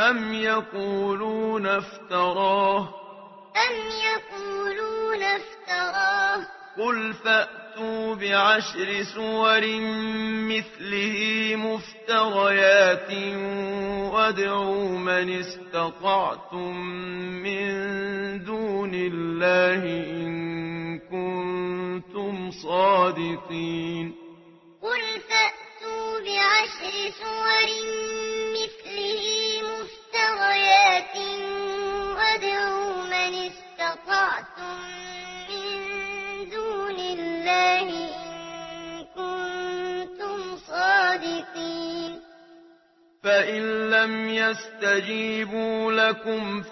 أم يقولون افتراه قل فأتوا بعشر سور مثله مفتريات وادعوا من استطعتم من دون الله إن كنتم صادقين قل فأتوا بعشر سور مثله مفتريات وادعوا من استطعتم من دون الله إن كنتم صادقين فإن لم يستجيبوا لكم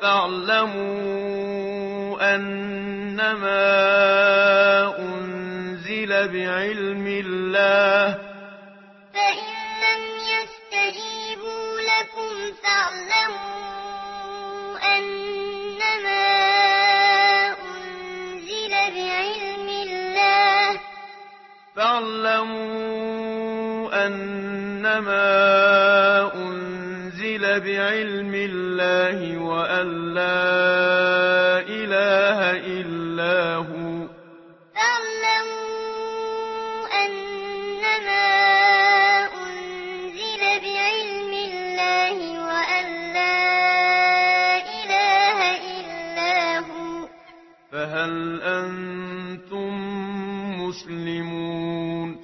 فاعلموا أنما أنزل بعلم الله فإن لم يستجيبوا لكم فاعلموا أنما أنزل بعلم الله وأن لا إله إلا هو فهل أنتم مسلمون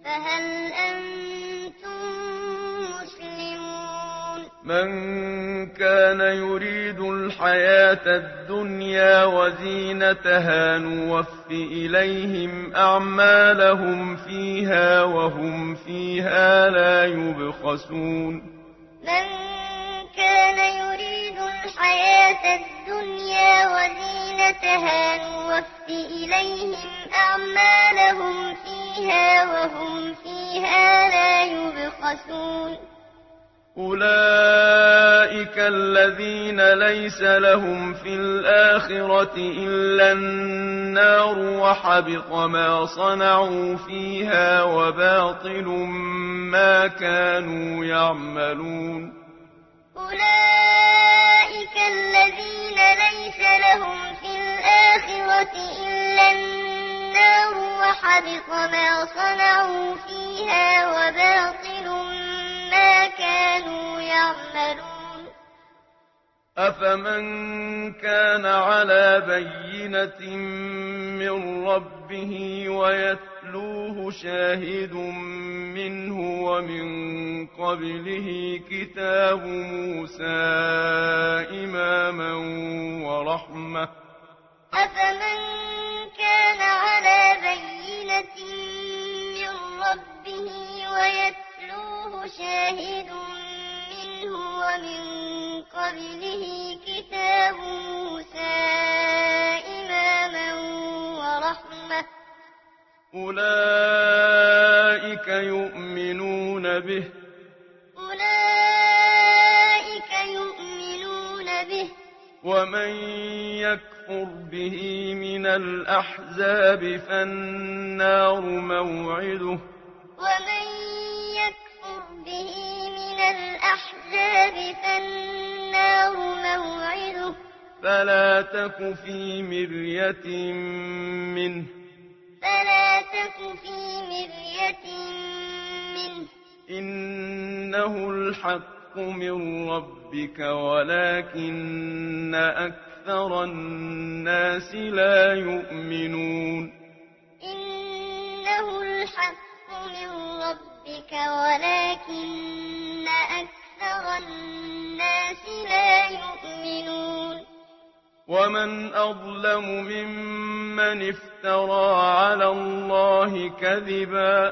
من كان يريد الحياة الدنيا وزينتها نوف إليهم أعمالهم فيها وهم فيها لا يبخسون من كان يريد الحياة الدنيا وزينتها نوف إليهم أعمالهم فيها وهم فيها لا يبخسون أولئك الذين ليس لهم في الآخرة إلا النار وحبط ما صنعوا فيها وباطل ما كانوا يعملون أولئك الذين ليس لهم في الآخرة إلا النار وحبط ما صنعوا فيها وباطل ما كانوا يعملون أفمن كان على بينة من ربه ويتلوه شاهد منه ومن قبله كتاب موسى إماما ورحمة أفمن كان على بينة من ربه ويتلوه شاهد منه ومن قبله كتاب موسى إماما ورحمة أولئك يؤمنون به ومن يكفر به من الأحزاب فالنار موعده فلا تك في مرية منه إنه الحق من ربك ولكن أكثر الناس لا يؤمنون إنه الحق من ربك ولكن أكثر الناس لا يؤمنون ومن أظلم ممن افترى على الله كذبا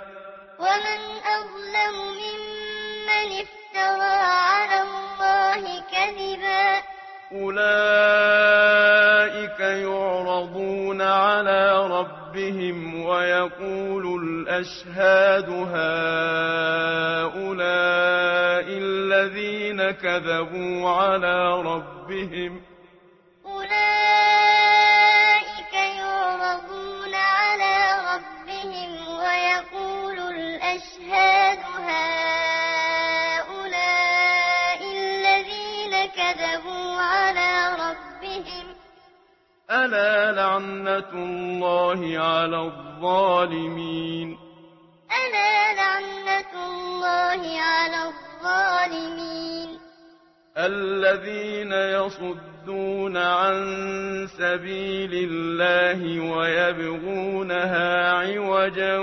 أولئك يعرضون على ربهم ويقول الأشهاد هؤلاء الذين كذبوا على ربهم ويقول الأشهاد هؤلاء الذين كذبوا على ربهم ألا لعنة الله على الظالمين ألا لعنة الله على الظالمين الذين يصدون عن سبيل الله ويبغونها عوجا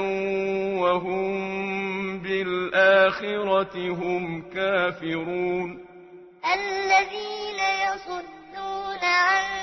وهم بالآخرة هم كافرون الذين يصدون عن